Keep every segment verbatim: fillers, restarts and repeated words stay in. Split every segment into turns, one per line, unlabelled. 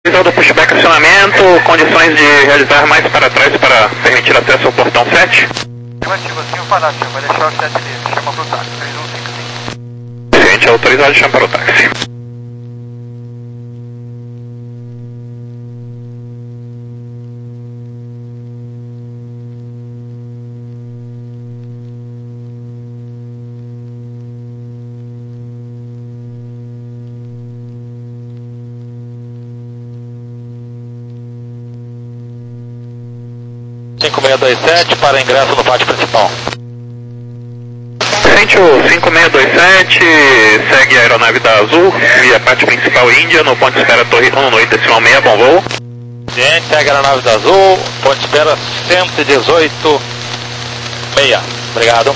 Do pushback acionamento, condições de realizar mais para trás para permitir acesso ao portão sete.
Negativo, assim o fanático, vai deixar o sete livre, chama pro táxi, três um cinco cinco.
Ciente autorizado, chama para o táxi.
cinco seis dois sete para ingresso no pátio principal.
Ciente o cinco seis dois sete, segue a aeronave da Azul, via pátio principal Índia, no ponto de espera Torre um oito decimal seis, bom voo.
Ciente, segue a aeronave da Azul, ponto de espera cento e dezoito seis. Obrigado.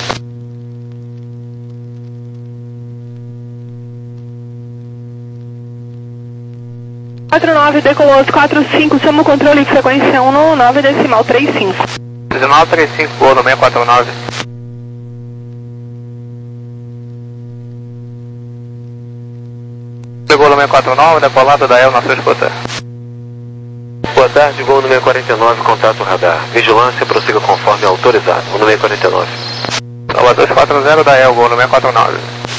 quatro nove, decolou quatro cinco, chama o controle de frequência um no nove decimal trinta e cinco.
Decimal trinta e cinco, gol no seis quatro nove. Gol no seis quatro nove, decolada da El na sua escuta.
Boa tarde, gol no seis quarenta e nove, contato radar. Vigilância, prossiga conforme autorizado. No seis quarenta e nove.
Nova dois quatro zero da El, gol no seis quatro nove.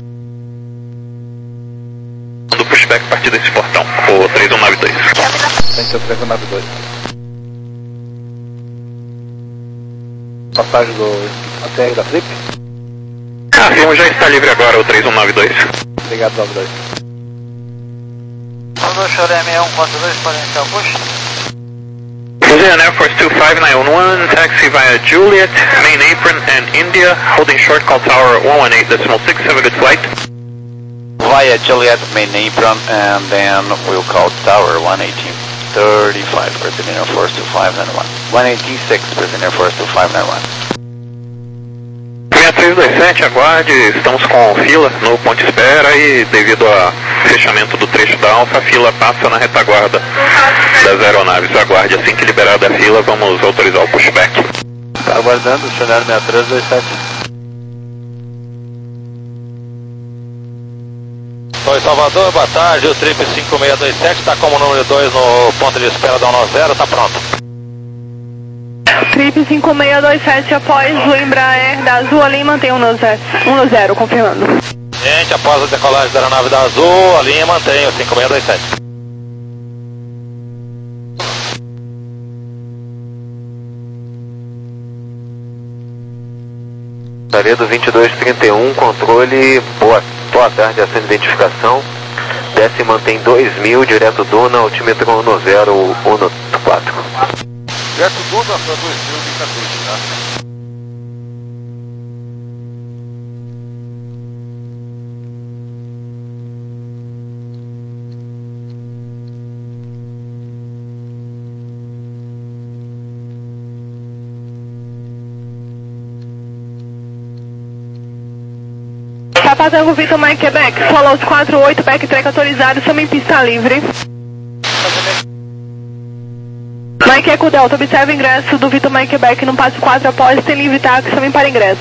Do pushback a partir desse portão, o três um nove dois.
Ciente o três um nove dois. Passagem do A T R da Flip.
Ah, sim, já está livre agora o três um nove dois.
Obrigado, nove dois. Mandou Choré seis um quatro dois para iniciar o push.
Brazilian Air Force two five nine one one, taxi via Juliet, main apron and India, holding short call tower one one eight decimal six, have a good flight.
Via Juliet, main apron, and then we'll call tower one eighteen thirty-five, Brazilian Air Force two five nine one. one eighteen six, Brazilian Air Force two five nine one.
seis três dois sete, aguarde, estamos com fila no ponto de espera e devido ao fechamento do trecho da Alfa, a fila passa na retaguarda das aeronaves. Aguarde, assim que liberada a fila, vamos autorizar o pushback.
Está aguardando o cenário seis três dois sete.
Oi, Salvador, boa tarde, o Trip cinco seis dois sete está como número dois no ponto de espera da um nove zero, está pronto.
Trip cinco seis dois sete, após o Embraer da Azul, ali mantém um no zero, confirmando.
Gente, após a decolagem da aeronave da Azul, a linha mantém o cinco seis dois sete.
Laredo vinte e dois trinta e um, controle, boa, boa tarde, acende identificação. Desce e mantém dois mil, direto Duna, altímetro um no zero, um no quatro.
Direto Duna, para dois mil, fica tudo, tá?
Papatango Vitor Mike Quebec, follows quatro oito, backtrack autorizado, chama em pista livre. Mike Eco Delta, observa o ingresso do Vitor Mike Quebec no passo quatro após, tem livre táxi, chama para ingresso.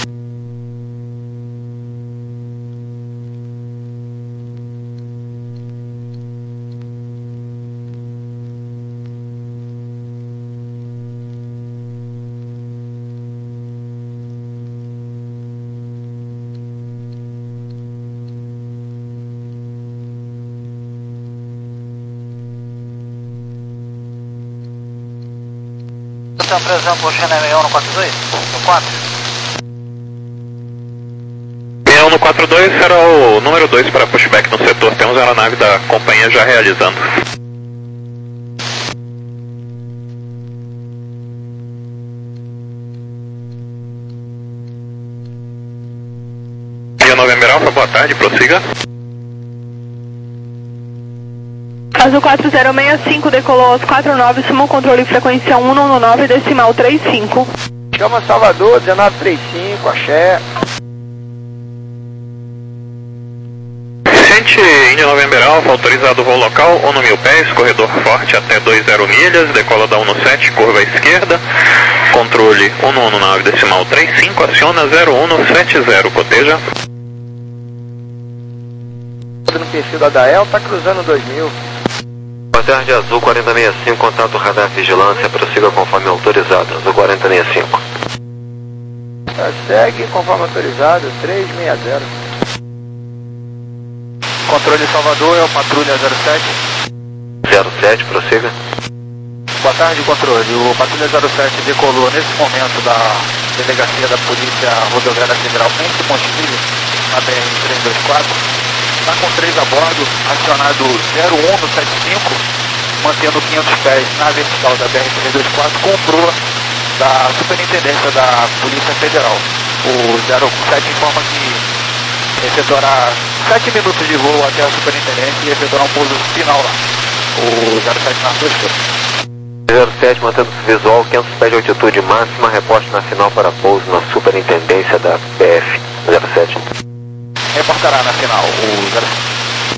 Presão por China seis um no quatro dois, no quatro.
seis um no quatro dois será o número dois para pushback no setor. Temos a aeronave da companhia já realizando. Via November Alpha, boa tarde, prossiga.
Azul quatro zero seis cinco, decolou aos quatro nove, sumou controle frequência um no nove decimal trinta e cinco.
Chama Salvador, dezenove trinta e cinco, axé.
Ciente, India November Alpha, autorizado o voo local, um no mil pés, corredor forte até vinte milhas, decola da um no sete, curva à esquerda, controle um no nove decimal trinta e cinco, aciona zero um no sete zero, coteja.
No perfil da Dael, tá cruzando dois mil.
Boa tarde, Azul quarenta sessenta e cinco, contato radar vigilância, prossiga conforme autorizado, Azul quarenta sessenta e cinco.
Segue conforme autorizado, três seis zero. Controle Salvador, é o Patrulha zero sete.
zero sete, prossiga.
Boa tarde, controle. O Patrulha zero sete decolou nesse momento da Delegacia da Polícia Rodoviária Federal em Pontilha, na B R trezentos e vinte e quatro. Está com três a bordo, acionado zero um no setenta e cinco, mantendo quinhentos pés na vertical da B R trezentos e vinte e quatro, com proa da Superintendência da Polícia Federal. O zero sete informa que efetuará sete minutos de voo até a Superintendência e efetuará um pouso final lá. O zero sete na sua esquerda.
zero sete, mantendo-se visual, quinhentos pés de altitude máxima, reporte na final para pouso na Superintendência da P F zero sete.
Reportará na final o zero sete.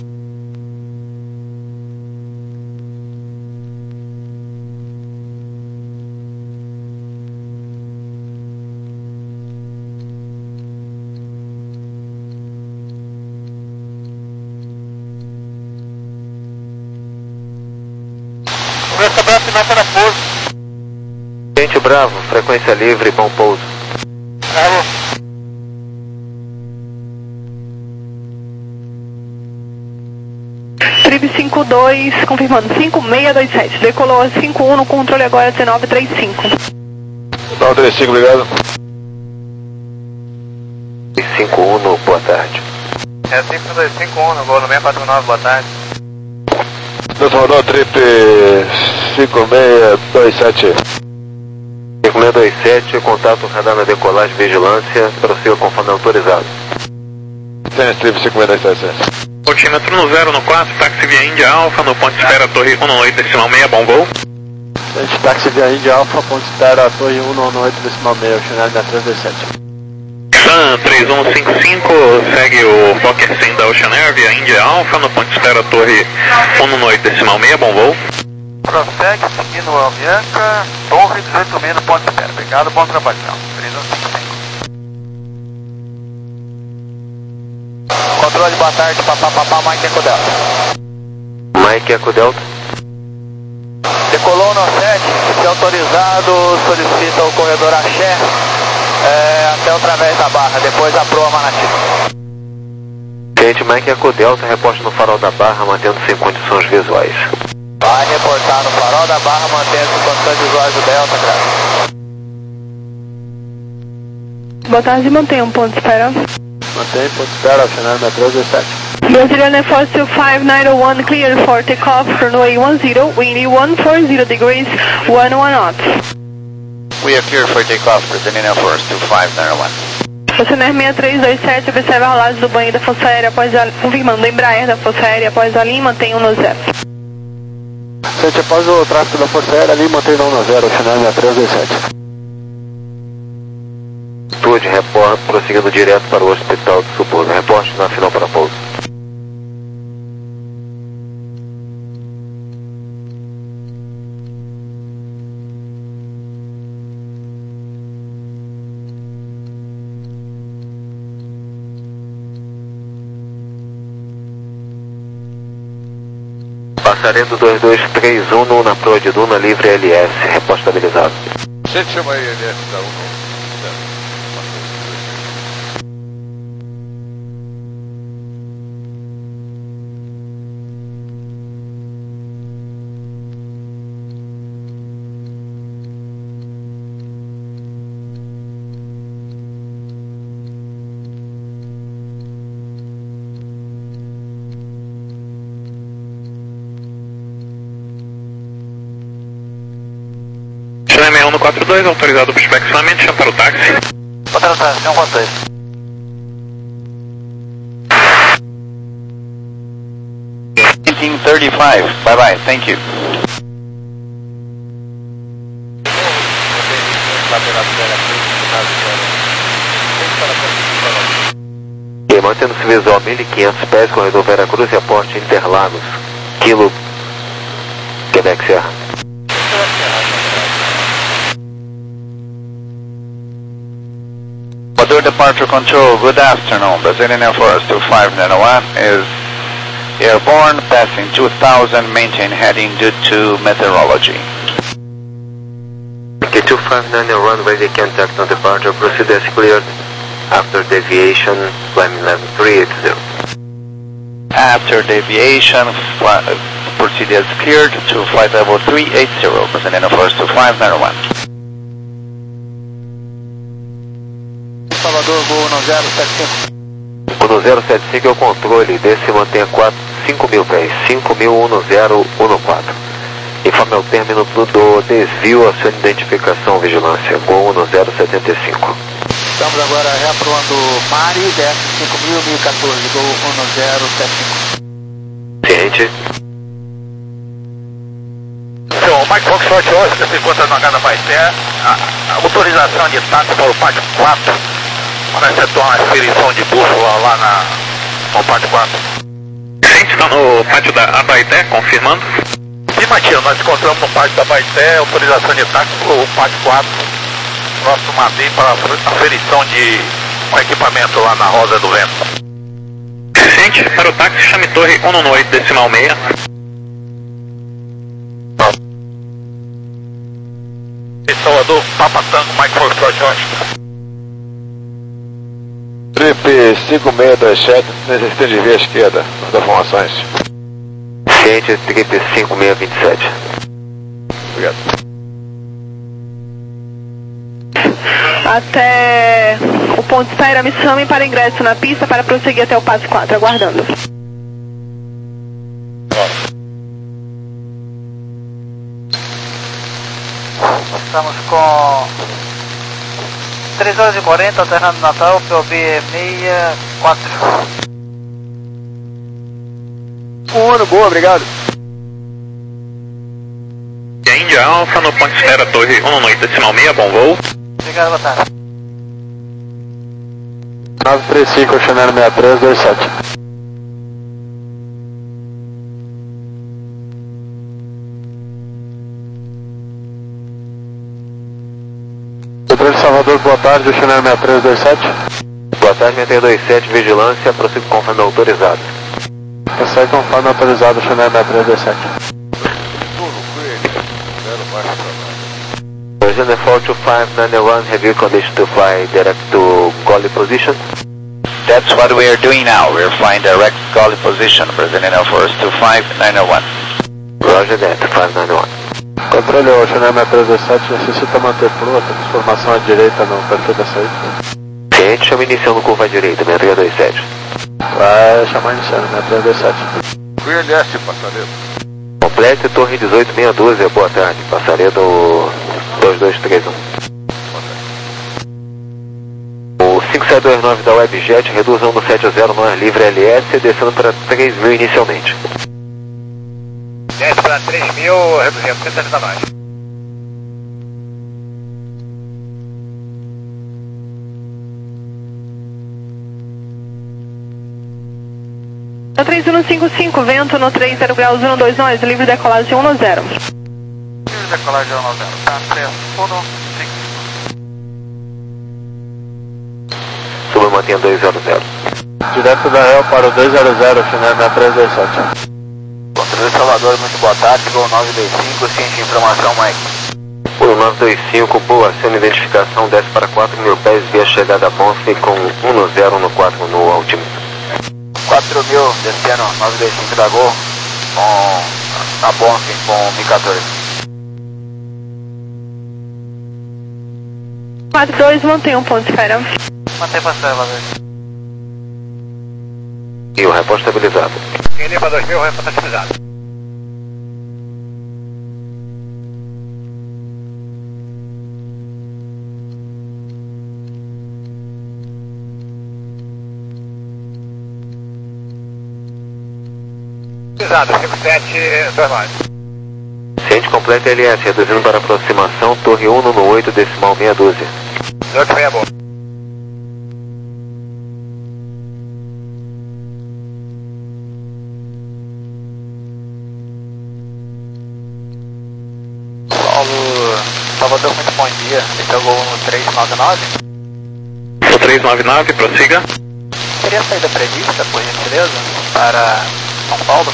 Conversa para final para pouso.
Gente Bravo, frequência livre, bom pouso.
Bravo.
Trip cinco dois, confirmando, cinco seis dois sete. Decolou a cinco um no controle agora, dezenove trinta e cinco.
dezenove trinta e cinco, obrigado.
cinco um, boa tarde.
É cinco dois cinco um, no voo no seis quatro nove, boa tarde.
Doutor Salvador, trip cinco seis dois sete.
cinco seis dois sete, contato radar na decolagem, vigilância, prossiga conforme autorizado.
Tem trip cinco seis dois sete.
Altímetro no zero no quatro, táxi via Índia Alfa, no ponto de espera Torre um oito decimal seis, bom voo.
Gente, táxi via Índia Alfa, ponto de espera Torre um oito decimal seis, Chanel da trezentos e vinte e sete.
Sun três um cinco cinco, segue o Fokker cem da Ocean Air via Índia Alfa, no ponto de espera Torre um oito decimal seis, bom voo.
Prossegue seguindo o Albianca, Torre dezoito mil no ponto de espera. Obrigado, bom trabalho. três um cinco cinco. Controle, boa tarde, papá, papá, Mike Eco Delta.
Mike Eco Delta.
Decolou no sete, se autorizado, solicita o corredor Axé é, até através da barra, depois a proa Manati.
Gente, Mike Eco Delta, reporte no farol da barra, mantendo-se em condições visuais.
Vai reportar no farol da barra, mantendo-se em condições visuais do Delta, graças.
Boa tarde, mantenha um ponto de espera.
Mantém ponto de espera, Chanel da trezentos e vinte e sete.
Brazilian Air Force two five nine zero one, clear for takeoff, runway one zero, windy one forty degrees, one one knots.
We are clear for takeoff, Brazilian Air Force two five nine zero one.
Ocean Air seis três dois sete, observa a rolagem do banho da Força Aérea após a... confirmando, Embraer da Força Aérea após a linha, mantenha um no zero.
Gente, após o tráfego da Força Aérea ali, mantém um no zero, Chanel da trezentos e vinte e sete.
Tude, reporte, prosseguindo direto para o Hospital do Subúrbio. Reporte na final para pouso. Passaredo dois dois três um na proa de Duna, livre L S, reporte estabilizado.
Gente, chama aí, L S da um.
Chile sessenta e um no quatro dois, autorizado para inspecionamento, chama para o táxi.
Outra táxi, um quatro dois.
nineteen thirty-five, bye bye, thank you.
Ok, mantendo-se visual mil e quinhentos pés, corredor Veracruz e aporte Interlagos, Kilo, Quebec Sierra.
Ecuador Departure Control, good afternoon. Brazilian Air Force two five nine zero one is Airborne, passing two thousand, maintain heading due to meteorology.
K two five nine runway, they contact on departure, proceed as cleared. After deviation, climb eleven three eight zero.
After deviation, proceed as cleared to flight level three eight zero, present in first to five nine one.
Salvador, Gol um zero sete cinco.
um zero sete cinco é o controle, desce e mantenha cinco mil pés, cinco mil um zero um quatro. Informe ao término do desvio a sua identificação, vigilância, Gol um zero sete cinco.
Estamos agora reaprovando Mari, D S cinco mil, mil e quatorze, Gol um zero sete cinco.
Ciente.
Senhor, o Mike Foxtrot Oscar se encontra no H da Baité. A, a autorização de táxi para o pátio quatro, para efetuar uma expedição de bússola lá na, no pátio quatro.
Gente, está no pátio da Abaité, confirmando.
Afirmativo, nós encontramos no pátio da Baité, autorização de táxi para o pátio quatro, próximo Madrid, para a aferição de um equipamento lá na Rosa do Vento.
Gente, para o táxi, chame torre um nove oito decimal seis.
Salvador, Papa Tango, Mike Foxtrot Oscar.
Trip cinco seis dois sete, necessita de via esquerda, das informações.
Ciente, Trip cinco seis dois sete.
Obrigado.
Até o ponto espera, me chamem para ingresso na pista para prosseguir até o passo quatro, aguardando.
Estamos com três horas e quarenta, alternando Natal, P O B sessenta e quatro.
Um ano, boa, obrigado.
E a Índia Alfa no ponto espera torre um nove oito decimal seis, bom voo.
Obrigado, boa tarde.
nove três cinco, Chanel sessenta e três dois sete. Controle Salvador, boa tarde, Chanel sessenta e três dois sete.
Boa tarde, sessenta e três dois sete, vigilância, prossigo conforme autorizado.
Prossegue conforme autorizado, Chanel sessenta e três dois sete.
Virginia four two five nine one, have you condition to fly direct to Gully position?
That's what we are doing now. We are flying direct Gully position, present in first to five nine one.
Roger that, five nine one.
Controle, o Chanel sessenta e três dois sete necessita manter flua, transformação à direita no perfil da saída.
Ciente, chama iniciando curva à direita, sessenta e três dois sete.
Vai chamar iniciando, sessenta e três dois sete.
Clear leste, passaredo.
Complete, torre dezoito meia dúzia, boa tarde, passaredo dois dois três um. O cinco sete dois nove da Webjet, reduzão no sete zero, não é livre L S, descendo para três mil inicialmente.
Desce para três mil, reduzindo, trinta a mais.
No três um cinco cinco, vento no três zero graus um dois nós, livre decolagem um zero.
Livre decolagem um zero, tá? três um cinco.
Suba, mantenha dois zero zero.
Direto da Real para o dois zero zero, Chanel sessenta e três dois sete.
Controle Salvador, muito boa tarde, Gol nove dois cinco, ciente de informação, Mike.
O nove dois cinco, boa, sendo identificação, desce para quatro mil pés via chegada a Bonfe com um zero um quatro no altímetro.
quatro mil, descendo, nove dois cinco da Gol, com na Bonfe com mil e quatorze.
quatro dois, mantém um ponto espera.
Mantém para Salvador.
E o repórter estabilizado.
Em Lima dois mil, repórter estabilizado. Estabilizado, cinco sete dois nove.
Ciente completa L S, reduzindo para aproximação, torre um nove oito decimal meia dúzia.
dezoito meia boa.
Paulo, Salvador, muito bom dia. Esse é o Gol três nove nove.
O três nove nove, prossiga.
Teria saída prevista, por gentileza, para São Paulo.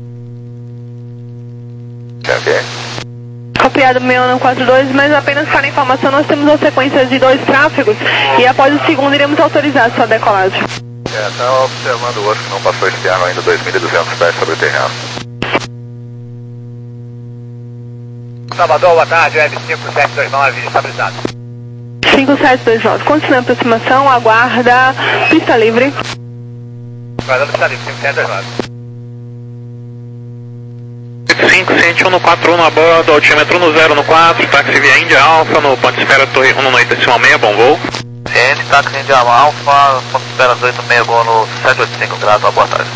Ok.
Copiado meio um quatro dois, mas apenas para informação, nós temos uma sequência de dois tráfegos e após o segundo iremos autorizar sua decolagem.
É, tá observando o outro que não passou esse ano ainda, dois mil e duzentos pés sobre o terreno.
Salvador, boa tarde, Web cinco sete dois nove, estabilizado.
cinco sete dois nove, continua a aproximação, aguarda, pista livre.
Guardando pista livre, cinco sete dois nove.
cinco, cento e um no quatro um a bordo, altímetro no zero no quatro, táxi via Índia Alfa, no ponto de espera Torre um no oito decimal seis, bom voo.
N, táxi Índia Alfa, ponto de espera oito seis, gol no sete oito cinco graus, uma boa tarde.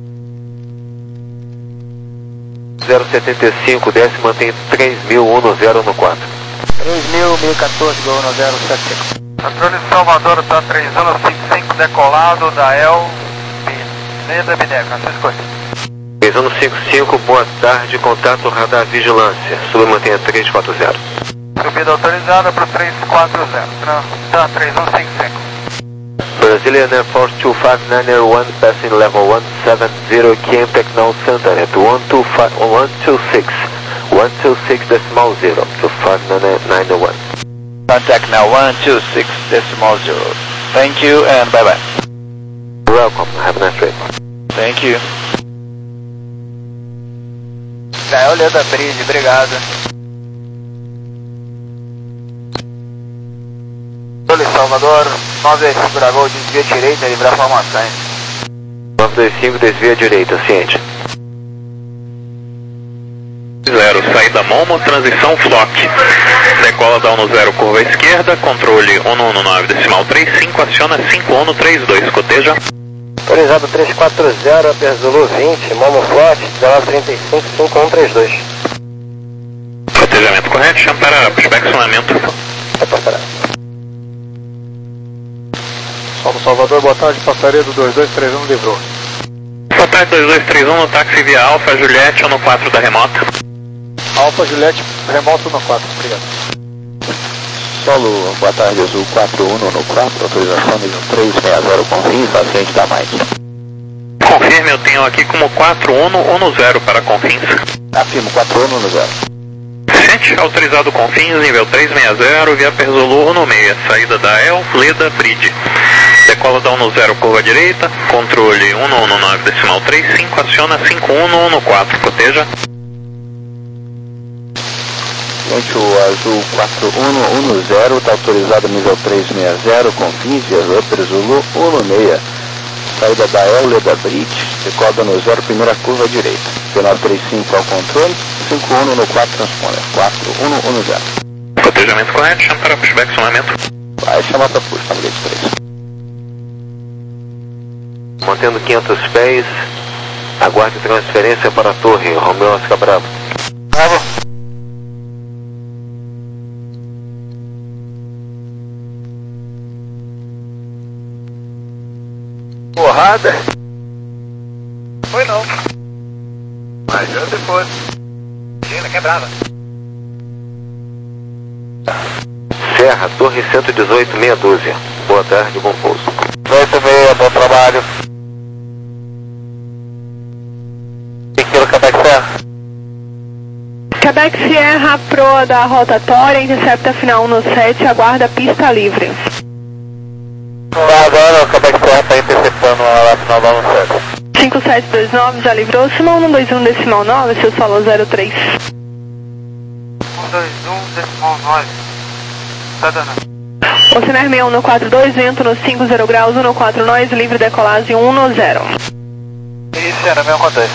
zero setenta e cinco, desce, mantém três mil, um no zero no quatro.
três mil, mil e quatorze, gol no zero sete cinco.
Controle de Salvador, tá três um cinco cinco, decolado da El Pineda Bineca, na sua escolha.
três um cinco cinco, boa tarde, contato radar vigilância, sub mantenha três quatro zero.
Subida autorizada para o três quatro zero, tá três um cinco cinco.
Brazilian Air Force two five nine one, passing level one seven zero, Q M Techno Center at one two five, one two six, one two six decimal zero, two five nine one.
Contact now one two six decimal zero. Thank you and bye bye.
Welcome, have a nice trip.
Thank you.
Gael Leda Bridge, obrigado. Controle Salvador, nove dois cinco da Gol, desvia direita, livrar formações.
nove dois cinco, desvia direita, ciente.
zero, saída Momo, transição Flock. Decola da um no zero, curva esquerda, controle um no nove decimal trinta e cinco, aciona cinco um no trinta e dois, coteja.
Autorizado três quatro zero, Aperzulu vinte, Momo Flock, dezenove trinta e cinco, cinco um três dois.
Cotejamento correto, chama para inspecionamento.
Reportará.
Salve Salvador, boa tarde, passaria do dois dois três um livrou.
Boa tarde, dois dois três um no táxi via Alfa, Juliette, um no quatro da remota.
Alfa Juliette, remoto no quatro, obrigado.
Solo, boa tarde, Azul quatro um no quatro, autorização nível três seis zero, confins, paciente da Mike.
Confirme, eu tenho aqui como quatro um no um no zero para confins.
Afirmo, quatro um no zero.
Ciente, autorizado confins, nível três seis zero, via Perzolu um no seis, saída da El Leda Bridge. Decola da um no zero, curva direita, controle um no nove decimal trinta e cinco, aciona cinco um no um no quatro, coteja.
Gente, o Azul quatro um no um no zero, está autorizado nível três seis zero, confins, via Upper Zulu um no seis. Saída da El Leda Bridge, decola no zero, primeira curva direita. P nove três cinco ao controle, cinco um no quatro transponder, quatro um no um no zero.
Cotejamento correto, chama para pushback sonamento.
Vai chamar para push, família de três.
Mantendo quinhentos pés, aguarde transferência para a torre, Romeo Oscar Bravo.
Bravo.
Porrada? Foi não. Mas já depois. Gina quebrada.
Serra, torre cento e dezoito, meia dúzia. Boa tarde, bom pouso.
oito seis, bom trabalho. Quilo Quebec Serra.
Quebec Sierra Pro da rotatória, intercepta final um no sete, aguarda pista livre.
Tá, agora o Quebec Serra está interceptando a final da um no sete.
cinco sete dois nove, já livrou, Simão um dois um decimal nove, seu solo zero três.
um dois um decimal nove. Tá dando.
Oceanar seis um no quatro dois, vento no cinco zero graus, um no quatro nós, livre decolagem um no zero.
Isso era meu acontece.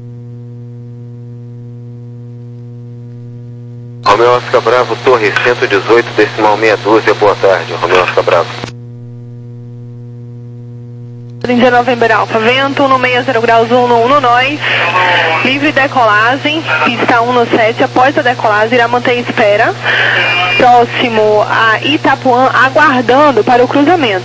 Romeo Oscar Bravo, torre cento e dezoito, decimal meia dúzia, boa tarde, Romeo Oscar Bravo.
India November Alpha, vento no seis zero graus, um no um no nós, livre decolagem, pista um no sete, após a decolagem irá manter espera, próximo a Itapuã, aguardando para o cruzamento.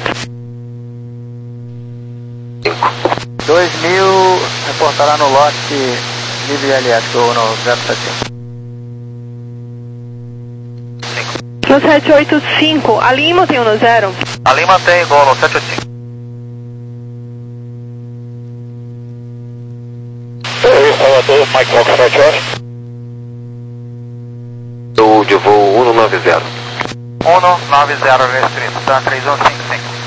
dois mil, reportará no lote livre L S, ou no zero sete.
No sete oito cinco, a Lima tem um no zero.
Ali mantém igual no sete oito cinco. Mike Foxtrot Oscar.
Do de voo um nove zero.
um nove zero restrito, tá? três um cinco cinco.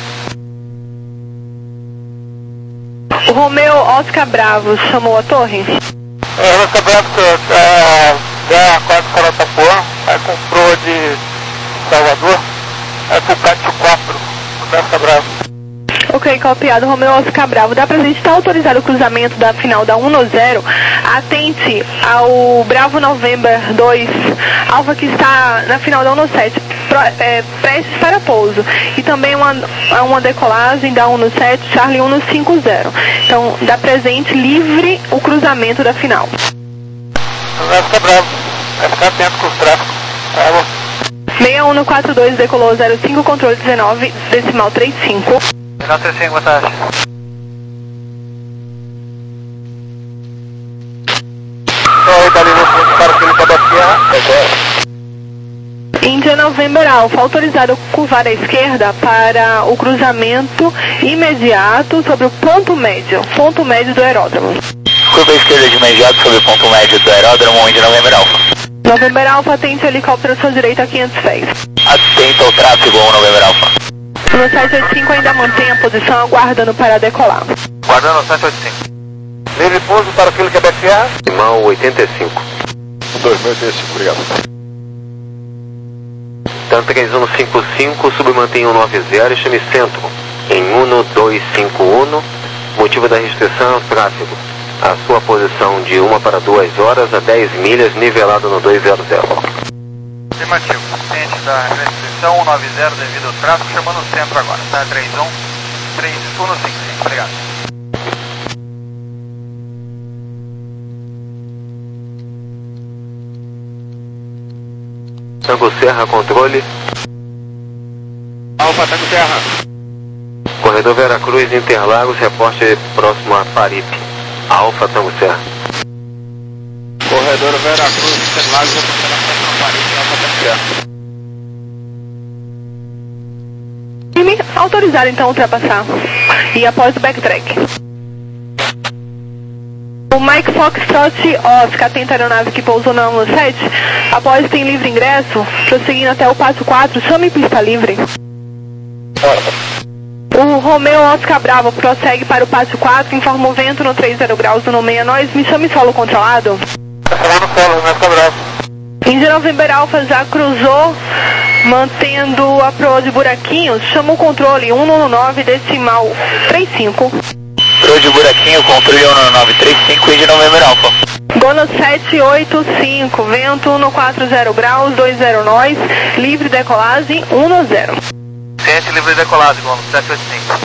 O Romeu Oscar Bravo chamou a torre?
É, Oscar Bravo, é, já quase para Itapuã, aí comprou de Salvador, aí pro Pátio quatro, Oscar Bravo.
Ok, copiado. Romeu Oscar Bravo. Dá pra gente estar autorizado o cruzamento da final da um zero. Atente ao Bravo November dois, Alfa que está na final da um sete, pro, é, prestes para pouso. E também uma, uma decolagem da um sete, Charlie um cinco zero. Então, dá presente livre o cruzamento da final.
Vai ficar bravo. Vai ficar atento com os tráficos.
seis um quatro dois, decolou zero cinco, controle dezenove, decimal trinta e cinco.
Final trinta e cinco, boa tarde. Oi, dali no fundo para o Felipe da Sierra.
India November Alpha, autorizado curvar à esquerda para o cruzamento imediato sobre o ponto médio, ponto médio do aeródromo.
Curva à esquerda de imediato sobre o ponto médio do aeródromo, India November Alpha.
November Alpha, atente ao helicóptero à sua direita a quinhentos pés.
Atento ao tráfego, um November Alpha.
No sete oito cinco ainda mantém a posição aguardando para decolar.
Guardando o sete oito cinco. Livre pouso para o Felipe Quebec Sierra.
Decimal oitenta e cinco.
dois mil e oitenta e cinco, obrigado.
TAM três um cinco cinco, submantém um nove zero e chame centro em um dois cinco um, motivo da restrição é o tráfego. A sua posição de uma para duas horas a dez milhas, nivelado no dois zero zero.
Afirmativo. Ciente da restrição um nove zero devido ao tráfego, chamando o centro agora. Tá? três um três um cinco cinco, obrigado.
Tango Serra, controle.
Alfa, Tango Serra.
Corredor Veracruz, Interlagos, reporte próximo a Paripe. Alfa, Tango Serra.
Corredor Veracruz, Interlagos, reportando a Paripe, Alfa, Tango Serra.
Time autorizado então a ultrapassar. E após o backtrack. O Mike Foxtrot Oscar, atenta a aeronave que pousou na um sete, após tem livre ingresso, prosseguindo até o passo quatro, chame pista livre. O Romeu Oscar Bravo prossegue para o passo quatro, informa o vento no três zero graus no meia nós, me chame solo controlado.
Tá no solo, Oscar Bravo.
India November Alpha já cruzou, mantendo a proa de buraquinhos, chama o controle um nove decimal trinta e cinco.
Proa de buraquinho, controle um nove três cinco, India November Alpha.
Gono sete oito cinco, vento um quatro zero graus, dois zero nós, livre decolagem um zero.
Ciente livre decolagem, Gono sete oito cinco.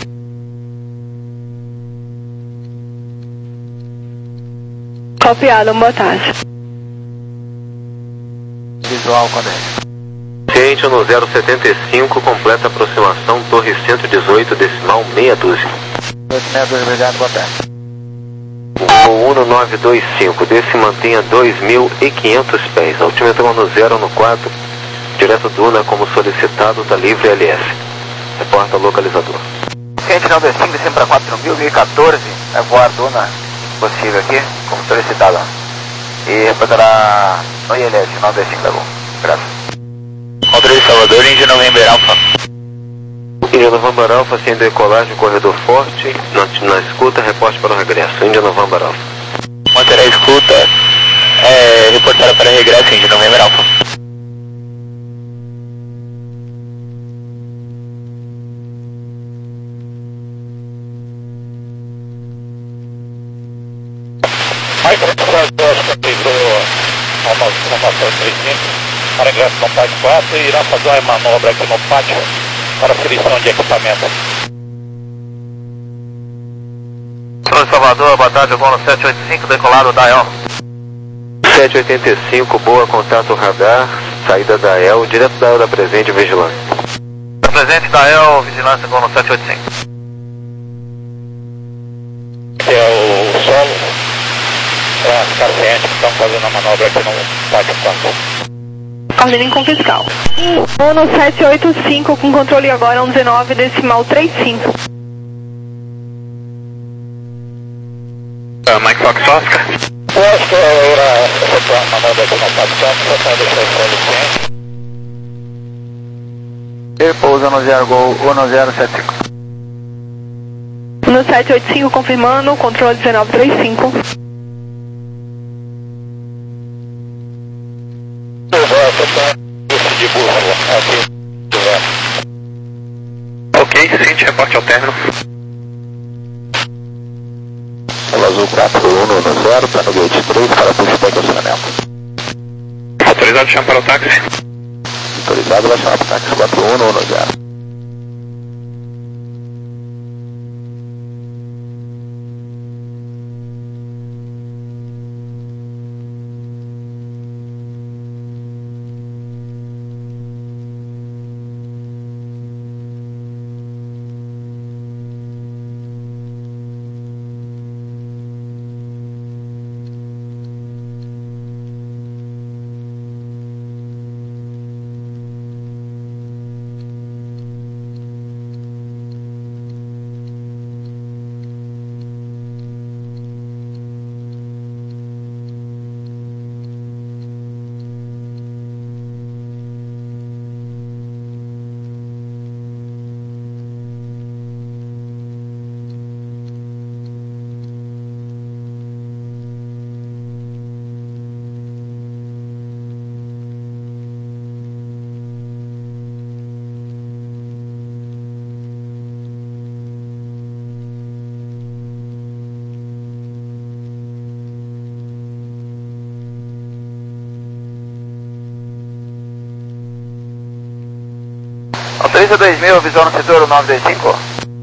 Copiado, boa tarde.
Visual, cadê?
Ciente no zero setenta e cinco, completa aproximação, torre cento e dezoito, decimal meia dúzia.
oito seis dois, obrigado, boa tarde.
O um nove dois cinco, desse mantenha dois mil e quinhentos pés, altímetro no zero no quatro, direto Duna como solicitado, tá livre L S. Reporta localizador.
Ciente não descendo, descendo para quatro mil, mil e quatorze, é voar Duna, possível aqui, como solicitado. E reportará no I L S, não descendo, tá bom, graças.
Controle Salvador, India November Alpha.
Índia November Alpha, sem decolagem, corredor forte, na, na escuta, reporte para o regresso. Índia November Alpha.
Manter a escuta, é, reportar para regresso, India November Alpha.
Michael Oscar livrou uma formação três cinco para ingresso no pátio quatro e irá fazer uma manobra aqui no pátio para seleção de equipamento.
São Salvador, boa tarde, Gono sete oito cinco, decolado da E L.
sete oitenta e cinco, boa, contato radar, saída da E L, direto da E L da presente, vigilância.
Presente da E L, vigilância, Gono sete oito cinco.
Que é o solo, para ficar ciente que estamos fazendo a manobra aqui no pátio quatro.
Coordenem com fiscal. Gono sete oito cinco, com controle agora um dezenove decimal trinta e cinco.
Uh, Mike Fox Oscar.
Oi, acho que era efetuar a manobra de contato só para deixar o licença. E pousa no zero Gol um zero sete cinco.
No sete oito cinco confirmando, controle dezenove trinta e cinco.
De bússola, aqui.
Ok, Cinti, reporte ao término.
Sala Azul quatro um um zero, tá no gate três para push para estacionamento.
Autorizado, chama para o táxi.
Autorizado, vai chamar para o táxi quatro um um zero.
Autoriza dois mil, visão no setor nove dois cinco.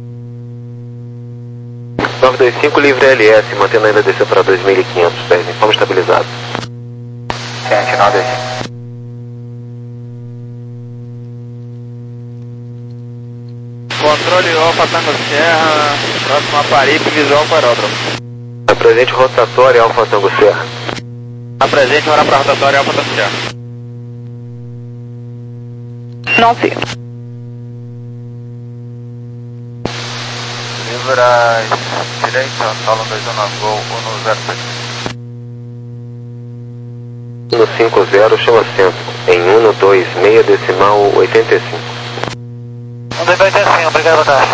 nove dois cinco, livre L S, mantendo ainda descer para dois mil e quinhentos, dez, informe estabilizado.
Gente, nove dois cinco. Controle Alfa Tango Serra, próximo a Paripe, visual para aeródromo.
Apresente rotatória Alfa Tango Serra.
Apresente hora para rotatória Alfa Tango Serra.
nove.
Livra direita, solo dois um nove, Gol um zero sete.
No cinco zero, chama centro, em um dois seis decimal oitenta e cinco.
um dois oitenta e cinco, obrigado, boa tarde.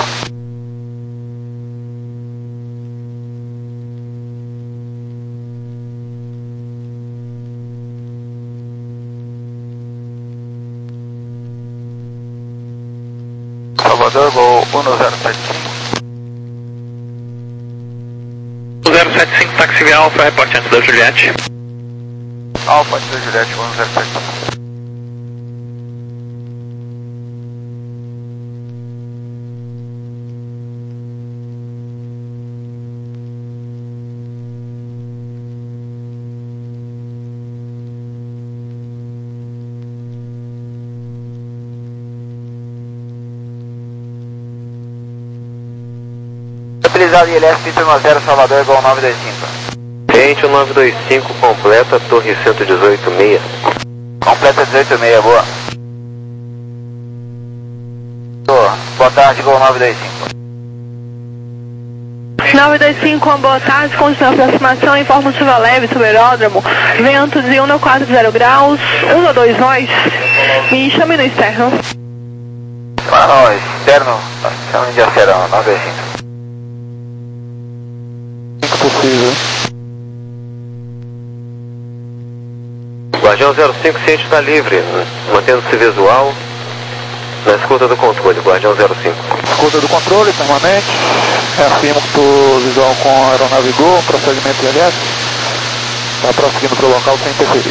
Salvador, Gol um zero sete cinco.
zero sete cinco, táxi via Alfa, reporte antes da Juliette.
Alfa antes da Juliette, um zero sete cinco. Utilizado I L S Pista um zero, Salvador, Gol nove dois cinco.
Gente, o nove dois cinco completa, torre cento e dezoito seis.
Completa dezoito seis, boa. Boa tarde, Gol nove dois cinco.
nove dois cinco, uma boa tarde, condição de aproximação, informa chuva leve sobre o aeródromo, vento de um quatro zero graus, um dois nós, me chame no externo.
Para nós, externo, chame de acerão, nove dois cinco.
Possível.
Guardião zero cinco, ciente está livre, mantendo-se visual na escuta do controle, Guardião zero cinco.
Escuta do controle, permanente. Reafirmo que estou visual com a aeronave Gol, prosseguimento I L S. Está prosseguindo para o local sem interferir.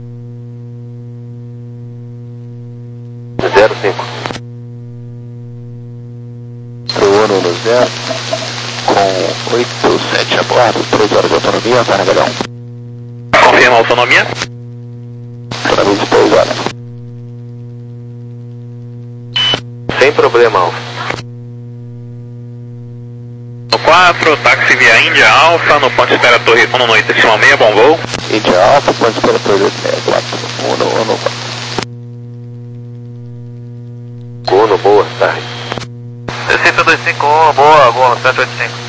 zero cinco.
um no zero, com oito sete a bordo, três horas de autonomia, tá, Nagalhão?
Confirma a autonomia.
Autonomia de três horas.
Sem problema, Alfa.
No quatro, táxi via Índia Alfa, no ponto de espera torre um oito decimal seis, bom voo.
Índia Alfa, ponto de espera torre quatro um um quatro.
Gono, boa tarde.
sete dois cinco um, boa, boa, sete oito cinco.